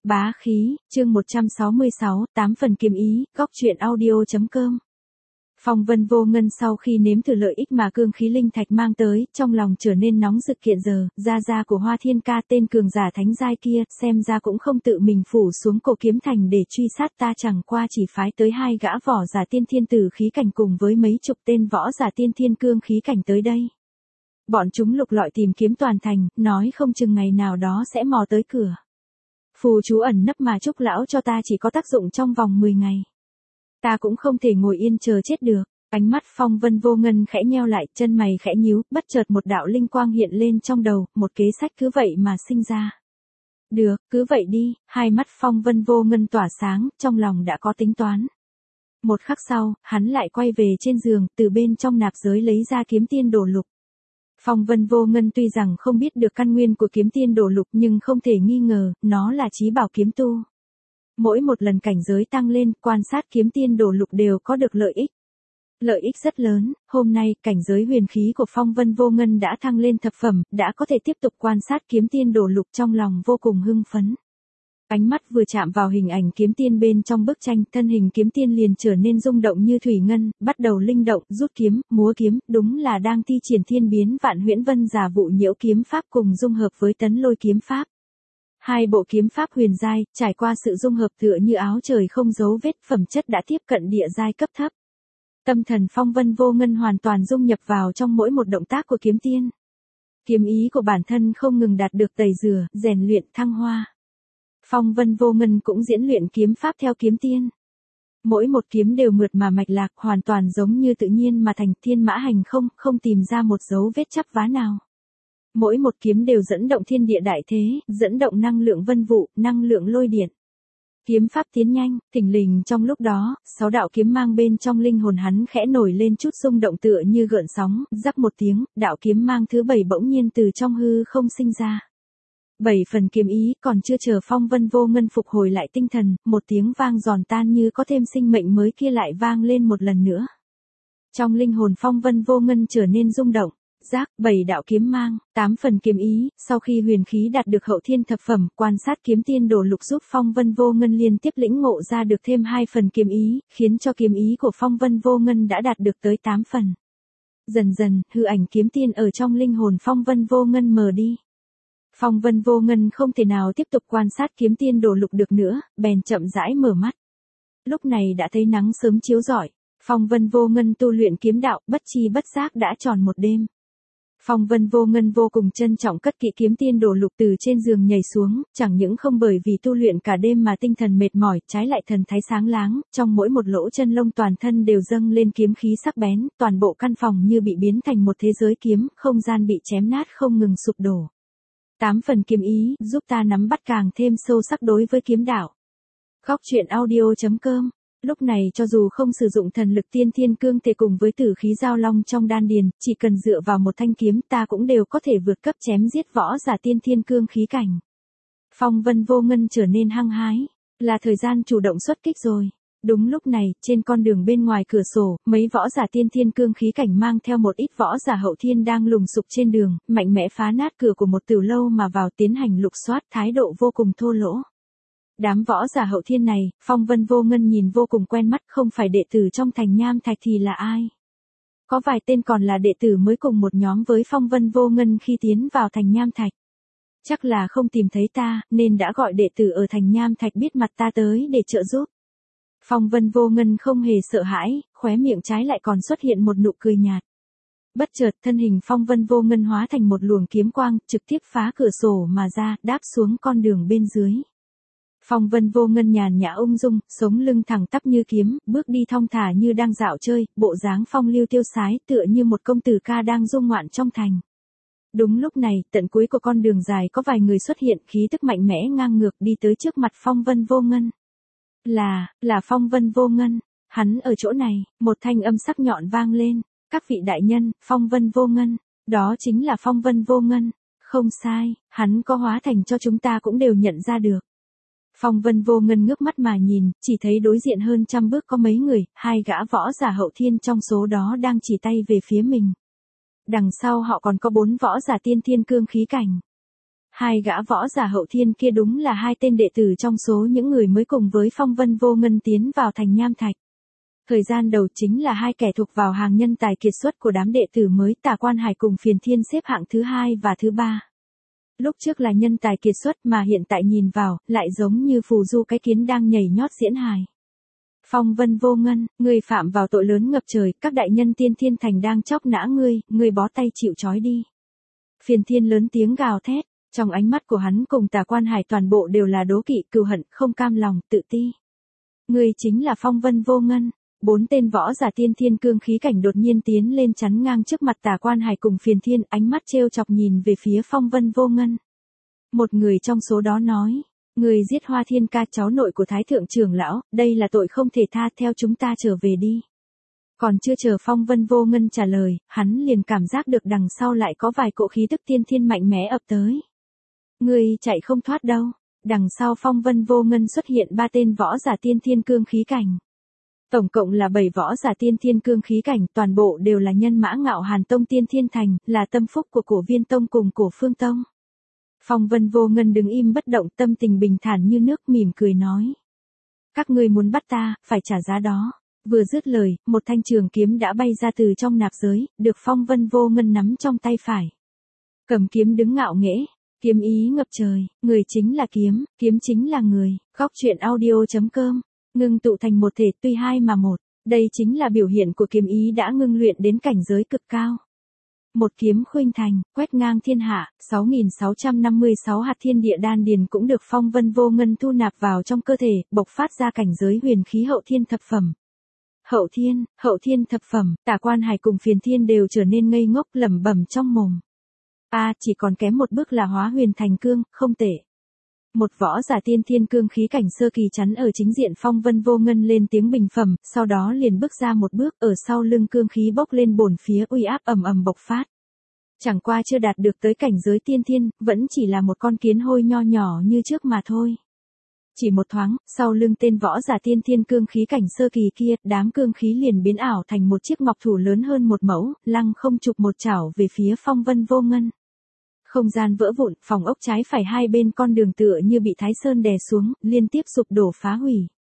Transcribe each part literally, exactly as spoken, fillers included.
Bá khí, chương một trăm sáu mươi sáu, tám phần kiếm ý, góc truyện audio.com. Phong Vân Vô Ngân sau khi nếm thử lợi ích mà cương khí linh thạch mang tới, trong lòng trở nên nóng rực kiện giờ, gia gia của Hoa Thiên Ca tên cường giả thánh giai kia, xem ra cũng không tự mình phủ xuống cổ kiếm thành để truy sát ta, chẳng qua chỉ phái tới hai gã võ giả tiên thiên tử khí cảnh cùng với mấy chục tên võ giả tiên thiên cương khí cảnh tới đây. Bọn chúng lục lọi tìm kiếm toàn thành, nói không chừng ngày nào đó sẽ mò tới cửa. Phù chú ẩn nấp mà Trúc lão cho ta chỉ có tác dụng trong vòng mười ngày. Ta cũng không thể ngồi yên chờ chết được. Ánh mắt Phong Vân Vô Ngân khẽ nheo lại, chân mày khẽ nhíu, bất chợt một đạo linh quang hiện lên trong đầu, một kế sách cứ vậy mà sinh ra. Được, cứ vậy đi, hai mắt Phong Vân Vô Ngân tỏa sáng, trong lòng đã có tính toán. Một khắc sau, hắn lại quay về trên giường, từ bên trong nạp giới lấy ra kiếm tiên đồ lục. Phong Vân Vô Ngân tuy rằng không biết được căn nguyên của kiếm tiên đồ lục nhưng không thể nghi ngờ, nó là chí bảo kiếm tu. Mỗi một lần cảnh giới tăng lên, quan sát kiếm tiên đồ lục đều có được lợi ích. Lợi ích rất lớn, hôm nay, cảnh giới huyền khí của Phong Vân Vô Ngân đã thăng lên thập phẩm, đã có thể tiếp tục quan sát kiếm tiên đồ lục, trong lòng vô cùng hưng phấn. Ánh mắt vừa chạm vào hình ảnh kiếm tiên bên trong bức tranh, thân hình kiếm tiên liền trở nên rung động như thủy ngân, bắt đầu linh động, rút kiếm, múa kiếm, đúng là đang thi triển thiên biến vạn huyễn vân giả vụ nhiễu kiếm pháp cùng dung hợp với tấn lôi kiếm pháp. Hai bộ kiếm pháp huyền giai, trải qua sự dung hợp tựa như áo trời không dấu vết, phẩm chất đã tiếp cận địa giai cấp thấp. Tâm thần Phong Vân Vô Ngân hoàn toàn dung nhập vào trong mỗi một động tác của kiếm tiên. Kiếm ý của bản thân không ngừng đạt được tẩy rửa, rèn luyện, thăng hoa. Phong Vân Vô Ngân cũng diễn luyện kiếm pháp theo kiếm tiên. Mỗi một kiếm đều mượt mà mạch lạc, hoàn toàn giống như tự nhiên mà thành, thiên mã hành không, không tìm ra một dấu vết chắp vá nào. Mỗi một kiếm đều dẫn động thiên địa đại thế, dẫn động năng lượng vân vụ, năng lượng lôi điện. Kiếm pháp tiến nhanh, thình lình trong lúc đó, sáu đạo kiếm mang bên trong linh hồn hắn khẽ nổi lên chút rung động tựa như gợn sóng, rắc một tiếng, đạo kiếm mang thứ bảy bỗng nhiên từ trong hư không sinh ra. Bảy phần kiếm ý, còn chưa chờ Phong Vân Vô Ngân phục hồi lại tinh thần, một tiếng vang giòn tan như có thêm sinh mệnh mới kia lại vang lên một lần nữa. Trong linh hồn Phong Vân Vô Ngân trở nên rung động. Giác, bảy đạo kiếm mang, tám phần kiếm ý, sau khi huyền khí đạt được hậu thiên thập phẩm, quan sát kiếm tiên đồ lục giúp Phong Vân Vô Ngân liên tiếp lĩnh ngộ ra được thêm hai phần kiếm ý, khiến cho kiếm ý của Phong Vân Vô Ngân đã đạt được tới tám phần. Dần dần, hư ảnh kiếm tiên ở trong linh hồn Phong Vân Vô Ngân mờ đi. Phong Vân Vô Ngân không thể nào tiếp tục quan sát kiếm tiên đồ lục được nữa, bèn chậm rãi mở mắt. Lúc này đã thấy nắng sớm chiếu rọi, Phong Vân Vô Ngân tu luyện kiếm đạo, bất chi bất giác đã tròn một đêm. Phong Vân Vô Ngân vô cùng trân trọng cất kỹ kiếm tiên đồ lục, từ trên giường nhảy xuống, chẳng những không bởi vì tu luyện cả đêm mà tinh thần mệt mỏi, trái lại thần thái sáng láng, trong mỗi một lỗ chân lông toàn thân đều dâng lên kiếm khí sắc bén, toàn bộ căn phòng như bị biến thành một thế giới kiếm, không gian bị chém nát không ngừng sụp đổ. Tám phần kiếm ý, giúp ta nắm bắt càng thêm sâu sắc đối với kiếm đạo. Góc truyện audio.com. Lúc này cho dù không sử dụng thần lực tiên thiên cương thể cùng với tử khí giao long trong đan điền, chỉ cần dựa vào một thanh kiếm ta cũng đều có thể vượt cấp chém giết võ giả tiên thiên cương khí cảnh. Phong Vân Vô Ngân trở nên hăng hái, là thời gian chủ động xuất kích rồi. Đúng lúc này, trên con đường bên ngoài cửa sổ, mấy võ giả tiên thiên cương khí cảnh mang theo một ít võ giả hậu thiên đang lùng sục trên đường, mạnh mẽ phá nát cửa của một tiểu lâu mà vào tiến hành lục soát, thái độ vô cùng thô lỗ. Đám võ giả hậu thiên này, Phong Vân Vô Ngân nhìn vô cùng quen mắt, không phải đệ tử trong thành Nham Thạch thì là ai? Có vài tên còn là đệ tử mới cùng một nhóm với Phong Vân Vô Ngân khi tiến vào thành Nham Thạch. Chắc là không tìm thấy ta, nên đã gọi đệ tử ở thành Nham Thạch biết mặt ta tới để trợ giúp. Phong Vân Vô Ngân không hề sợ hãi, khóe miệng trái lại còn xuất hiện một nụ cười nhạt. Bất chợt thân hình Phong Vân Vô Ngân hóa thành một luồng kiếm quang, trực tiếp phá cửa sổ mà ra, đáp xuống con đường bên dưới. Phong Vân Vô Ngân nhàn nhã ung dung, sống lưng thẳng tắp như kiếm, bước đi thong thả như đang dạo chơi, bộ dáng phong lưu tiêu sái tựa như một công tử ca đang du ngoạn trong thành. Đúng lúc này, tận cuối của con đường dài có vài người xuất hiện, khí tức mạnh mẽ ngang ngược đi tới trước mặt Phong Vân Vô Ngân. Là, là Phong Vân Vô Ngân, hắn ở chỗ này, một thanh âm sắc nhọn vang lên, các vị đại nhân, Phong Vân Vô Ngân, đó chính là Phong Vân Vô Ngân, không sai, hắn có hóa thành cho chúng ta cũng đều nhận ra được. Phong Vân Vô Ngân ngước mắt mà nhìn, chỉ thấy đối diện hơn trăm bước có mấy người, hai gã võ giả hậu thiên trong số đó đang chỉ tay về phía mình. Đằng sau họ còn có bốn võ giả tiên thiên cương khí cảnh. Hai gã võ giả hậu thiên kia đúng là hai tên đệ tử trong số những người mới cùng với Phong Vân Vô Ngân tiến vào thành Nham Thạch. Thời gian đầu chính là hai kẻ thuộc vào hàng nhân tài kiệt xuất của đám đệ tử mới, Tả Quan Hải cùng Phiền Thiên xếp hạng thứ hai và thứ ba. Lúc trước là nhân tài kiệt xuất mà hiện tại nhìn vào, lại giống như phù du cái kiến đang nhảy nhót diễn hài. Phong Vân Vô Ngân, ngươi phạm vào tội lớn ngập trời, các đại nhân Tiên Thiên Thành đang chóc nã ngươi, ngươi bó tay chịu trói đi. Phiền Thiên lớn tiếng gào thét, trong ánh mắt của hắn cùng Tả Quan Hải toàn bộ đều là đố kỵ, cừu hận, không cam lòng, tự ti. Ngươi chính là Phong Vân Vô Ngân. Bốn tên võ giả tiên thiên cương khí cảnh đột nhiên tiến lên chắn ngang trước mặt Tả Quan Hải cùng Phiền Thiên, ánh mắt trêu chọc nhìn về phía Phong Vân Vô Ngân. Một người trong số đó nói, người giết Hoa Thiên Ca, cháu nội của Thái Thượng trưởng lão, đây là tội không thể tha, theo chúng ta trở về đi. Còn chưa chờ Phong Vân Vô Ngân trả lời, hắn liền cảm giác được đằng sau lại có vài cỗ khí tức tiên thiên mạnh mẽ ập tới. Người chạy không thoát đâu. Đằng sau Phong Vân Vô Ngân xuất hiện ba tên võ giả tiên thiên cương khí cảnh. Tổng cộng là bảy võ giả tiên thiên cương khí cảnh, toàn bộ đều là nhân mã Ngạo Hàn Tông Tiên Thiên Thành, là tâm phúc của Cổ Viên Tông cùng Cổ Phương Tông. Phong Vân Vô Ngân đứng im bất động, tâm tình bình thản như nước, mỉm cười nói. Các ngươi muốn bắt ta, phải trả giá đó. Vừa dứt lời, một thanh trường kiếm đã bay ra từ trong nạp giới, được Phong Vân Vô Ngân nắm trong tay phải. Cầm kiếm đứng ngạo nghễ, kiếm ý ngập trời, người chính là kiếm, kiếm chính là người. Góc truyện audio chấm com ngưng tụ thành một thể, tuy hai mà một. Đây chính là biểu hiện của kiếm ý đã ngưng luyện đến cảnh giới cực cao. Một kiếm khuynh thành, quét ngang thiên hạ, sáu nghìn sáu trăm năm mươi sáu hạt thiên địa đan điền cũng được Phong Vân Vô Ngân thu nạp vào trong cơ thể, bộc phát ra cảnh giới huyền khí hậu thiên thập phẩm. Hậu thiên, hậu thiên thập phẩm, Tả Quan Hải cùng Phiền Thiên đều trở nên ngây ngốc, lẩm bẩm trong mồm. A, à, chỉ còn kém một bước là hóa huyền thành cương, không tệ. Một võ giả tiên thiên cương khí cảnh sơ kỳ chắn ở chính diện Phong Vân Vô Ngân lên tiếng bình phẩm, sau đó liền bước ra một bước, ở sau lưng cương khí bốc lên bổn phía, uy áp ầm ầm bộc phát. Chẳng qua chưa đạt được tới cảnh giới tiên thiên, vẫn chỉ là một con kiến hôi nho nhỏ như trước mà thôi. Chỉ một thoáng, sau lưng tên võ giả tiên thiên cương khí cảnh sơ kỳ kia, đám cương khí liền biến ảo thành một chiếc ngọc thủ lớn hơn một mẫu, lăng không chụp một chảo về phía Phong Vân Vô Ngân. Không gian vỡ vụn, phòng ốc trái phải hai bên con đường tựa như bị Thái Sơn đè xuống, liên tiếp sụp đổ phá hủy.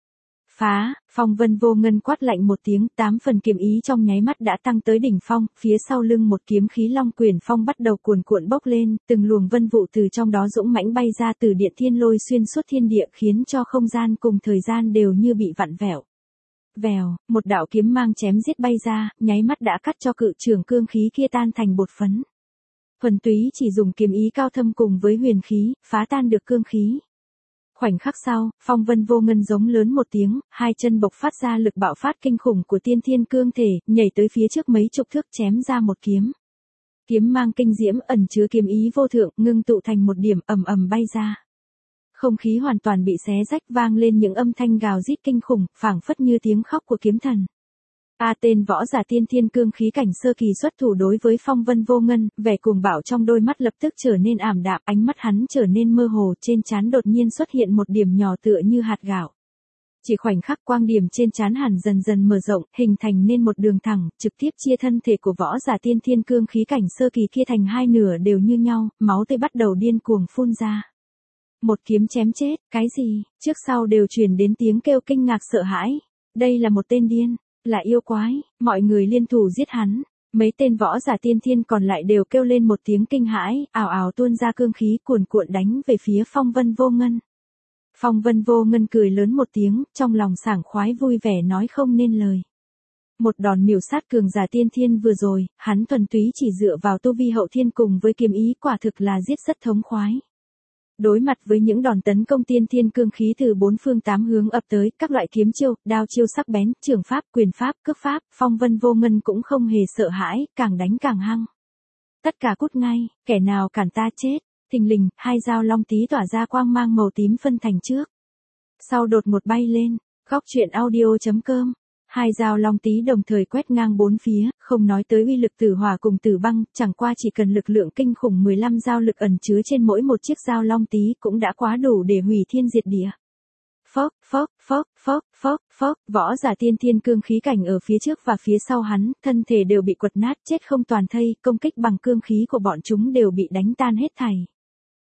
Phá, Phong Vân Vô Ngân quát lạnh một tiếng, tám phần kiếm ý trong nháy mắt đã tăng tới đỉnh phong, phía sau lưng một kiếm khí long quyển phong bắt đầu cuồn cuộn bốc lên, từng luồng vân vụ từ trong đó dũng mãnh bay ra từ điện thiên lôi xuyên suốt thiên địa, khiến cho không gian cùng thời gian đều như bị vặn vẹo. Vèo, một đạo kiếm mang chém giết bay ra, nháy mắt đã cắt cho cự trường cương khí kia tan thành bột phấn. Thuần túy chỉ dùng kiếm ý cao thâm cùng với huyền khí, phá tan được cương khí. Khoảnh khắc sau, Phong Vân Vô Ngân giống lớn một tiếng, hai chân bộc phát ra lực bạo phát kinh khủng của tiên thiên cương thể, nhảy tới phía trước mấy chục thước chém ra một kiếm. Kiếm mang kinh diễm ẩn chứa kiếm ý vô thượng, ngưng tụ thành một điểm ầm ầm bay ra. Không khí hoàn toàn bị xé rách, vang lên những âm thanh gào rít kinh khủng, phảng phất như tiếng khóc của kiếm thần. A, tên võ giả tiên thiên cương khí cảnh sơ kỳ xuất thủ đối với Phong Vân Vô Ngân, vẻ cuồng bạo trong đôi mắt lập tức trở nên ảm đạm, ánh mắt hắn trở nên mơ hồ, trên trán đột nhiên xuất hiện một điểm nhỏ tựa như hạt gạo. Chỉ khoảnh khắc quang điểm trên trán hẳn dần dần mở rộng, hình thành nên một đường thẳng, trực tiếp chia thân thể của võ giả tiên thiên cương khí cảnh sơ kỳ kia thành hai nửa đều như nhau, máu tươi bắt đầu điên cuồng phun ra. Một kiếm chém chết, cái gì? Trước sau đều truyền đến tiếng kêu kinh ngạc sợ hãi. Đây là một tên điên. Là yêu quái, mọi người liên thủ giết hắn. Mấy tên võ giả tiên thiên còn lại đều kêu lên một tiếng kinh hãi, ào ào tuôn ra cương khí cuồn cuộn đánh về phía Phong Vân Vô Ngân. Phong Vân Vô Ngân cười lớn một tiếng, trong lòng sảng khoái vui vẻ nói không nên lời. Một đòn miểu sát cường giả tiên thiên vừa rồi, hắn thuần túy chỉ dựa vào tu vi hậu thiên cùng với kiếm ý, quả thực là giết rất thống khoái. Đối mặt với những đòn tấn công tiên thiên cương khí từ bốn phương tám hướng ập tới, các loại kiếm chiêu, đao chiêu sắc bén, trường pháp, quyền pháp, cước pháp, Phong Vân Vô Ngân cũng không hề sợ hãi, càng đánh càng hăng. Tất cả cút ngay, kẻ nào cản ta chết. Thình lình, hai dao long tí tỏa ra quang mang màu tím phân thành trước. Sau đột ngột bay lên, góc truyện audio chấm com. Hai dao long tí đồng thời quét ngang bốn phía, không nói tới uy lực tử hỏa cùng tử băng, chẳng qua chỉ cần lực lượng kinh khủng mười lăm dao lực ẩn chứa trên mỗi một chiếc dao long tí cũng đã quá đủ để hủy thiên diệt địa. Phốc, phốc, phốc, phốc, phốc, phốc, võ giả tiên thiên cương khí cảnh ở phía trước và phía sau hắn, thân thể đều bị quật nát chết không toàn thây, công kích bằng cương khí của bọn chúng đều bị đánh tan hết thảy.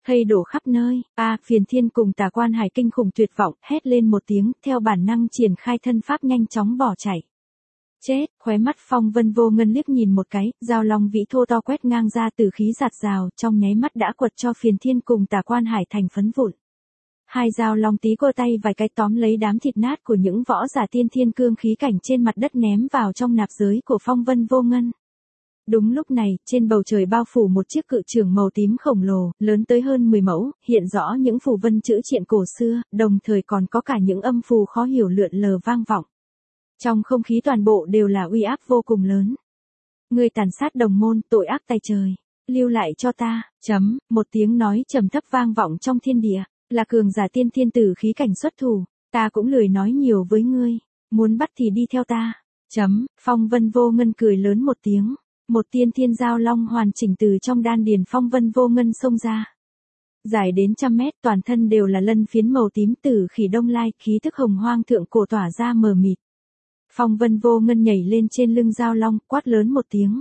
thây đổ khắp nơi. A, Phiền Thiên cùng Tà Quan Hải kinh khủng tuyệt vọng, hét lên một tiếng, theo bản năng triển khai thân pháp nhanh chóng bỏ chạy. Chết, khóe mắt Phong Vân Vô Ngân liếc nhìn một cái, dao long vĩ thô to quét ngang ra từ khí giạt rào, trong nháy mắt đã quật cho Phiền Thiên cùng Tà Quan Hải thành phấn vụn. Hai dao long tí cô tay vài cái tóm lấy đám thịt nát của những võ giả tiên thiên cương khí cảnh trên mặt đất ném vào trong nạp giới của Phong Vân Vô Ngân. Đúng lúc này, trên bầu trời bao phủ một chiếc cự chưởng màu tím khổng lồ, lớn tới hơn mười mẫu, hiện rõ những phù vân chữ triện cổ xưa, đồng thời còn có cả những âm phù khó hiểu lượn lờ vang vọng. Trong không khí toàn bộ đều là uy áp vô cùng lớn. Người tàn sát đồng môn, tội ác tay trời, lưu lại cho ta, chấm, một tiếng nói trầm thấp vang vọng trong thiên địa, là cường giả tiên thiên tử khí cảnh xuất thủ, ta cũng lười nói nhiều với ngươi, muốn bắt thì đi theo ta, chấm, Phong Vân Vô Ngân cười lớn một tiếng. Một tiên thiên giao long hoàn chỉnh từ trong đan điền Phong Vân Vô Ngân xông ra. Dài đến trăm mét, toàn thân đều là lân phiến màu tím tử khỉ đông lai, khí thức hồng hoang thượng cổ tỏa ra mờ mịt. Phong Vân Vô Ngân nhảy lên trên lưng giao long, quát lớn một tiếng.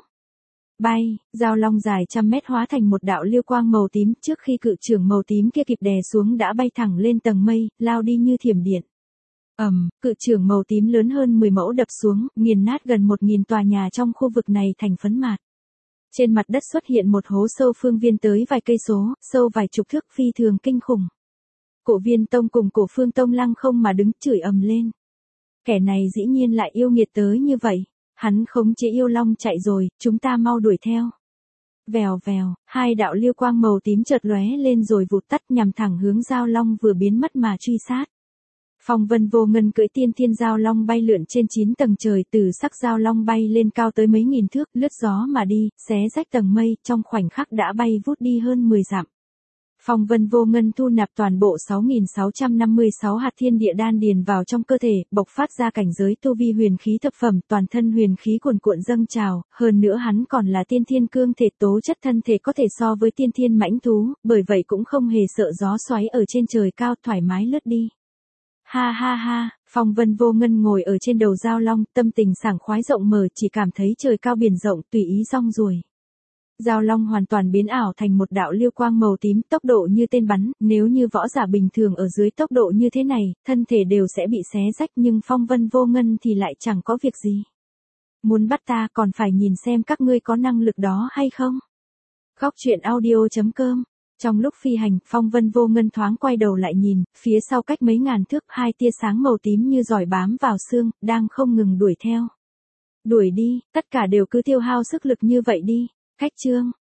Bay, giao long dài trăm mét hóa thành một đạo liêu quang màu tím, trước khi cự trưởng màu tím kia kịp đè xuống đã bay thẳng lên tầng mây, lao đi như thiểm điện. Ầm, um, cự trưởng màu tím lớn hơn mười mẫu đập xuống, nghiền nát gần một nghìn tòa nhà trong khu vực này thành phấn mạt. Trên mặt đất xuất hiện một hố sâu phương viên tới vài cây số, sâu vài chục thước phi thường kinh khủng. Cổ Viên Tông cùng Cổ Phương Tông lăng không mà đứng chửi ầm lên. Kẻ này dĩ nhiên lại yêu nghiệt tới như vậy, hắn khống chế yêu long chạy rồi, chúng ta mau đuổi theo. Vèo vèo, hai đạo liêu quang màu tím chợt lóe lên rồi vụt tắt nhằm thẳng hướng giao long vừa biến mất mà truy sát. Phong Vân Vô Ngân cưỡi tiên thiên giao long bay lượn trên chín tầng trời, từ sắc giao long bay lên cao tới mấy nghìn thước, lướt gió mà đi, xé rách tầng mây, trong khoảnh khắc đã bay vút đi hơn mười dặm. Phong Vân Vô Ngân thu nạp toàn bộ sáu nghìn sáu trăm năm mươi sáu hạt thiên địa đan điền vào trong cơ thể, bộc phát ra cảnh giới tu vi huyền khí thập phẩm, toàn thân huyền khí cuồn cuộn dâng trào, hơn nữa hắn còn là tiên thiên cương thể, tố chất thân thể có thể so với tiên thiên mãnh thú, bởi vậy cũng không hề sợ gió xoáy ở trên trời cao, thoải mái lướt đi. Ha ha ha, Phong Vân Vô Ngân ngồi ở trên đầu giao long, tâm tình sảng khoái rộng mở, chỉ cảm thấy trời cao biển rộng, tùy ý rong ruổi. Giao long hoàn toàn biến ảo thành một đạo liêu quang màu tím, tốc độ như tên bắn, nếu như võ giả bình thường ở dưới tốc độ như thế này, thân thể đều sẽ bị xé rách, nhưng Phong Vân Vô Ngân thì lại chẳng có việc gì. Muốn bắt ta còn phải nhìn xem các ngươi có năng lực đó hay không. Góc truyện audio chấm com. Trong lúc phi hành, Phong Vân Vô Ngân thoáng quay đầu lại nhìn, phía sau cách mấy ngàn thước, hai tia sáng màu tím như giỏi bám vào xương, đang không ngừng đuổi theo. Đuổi đi, tất cả đều cứ tiêu hao sức lực như vậy đi. Khách chương.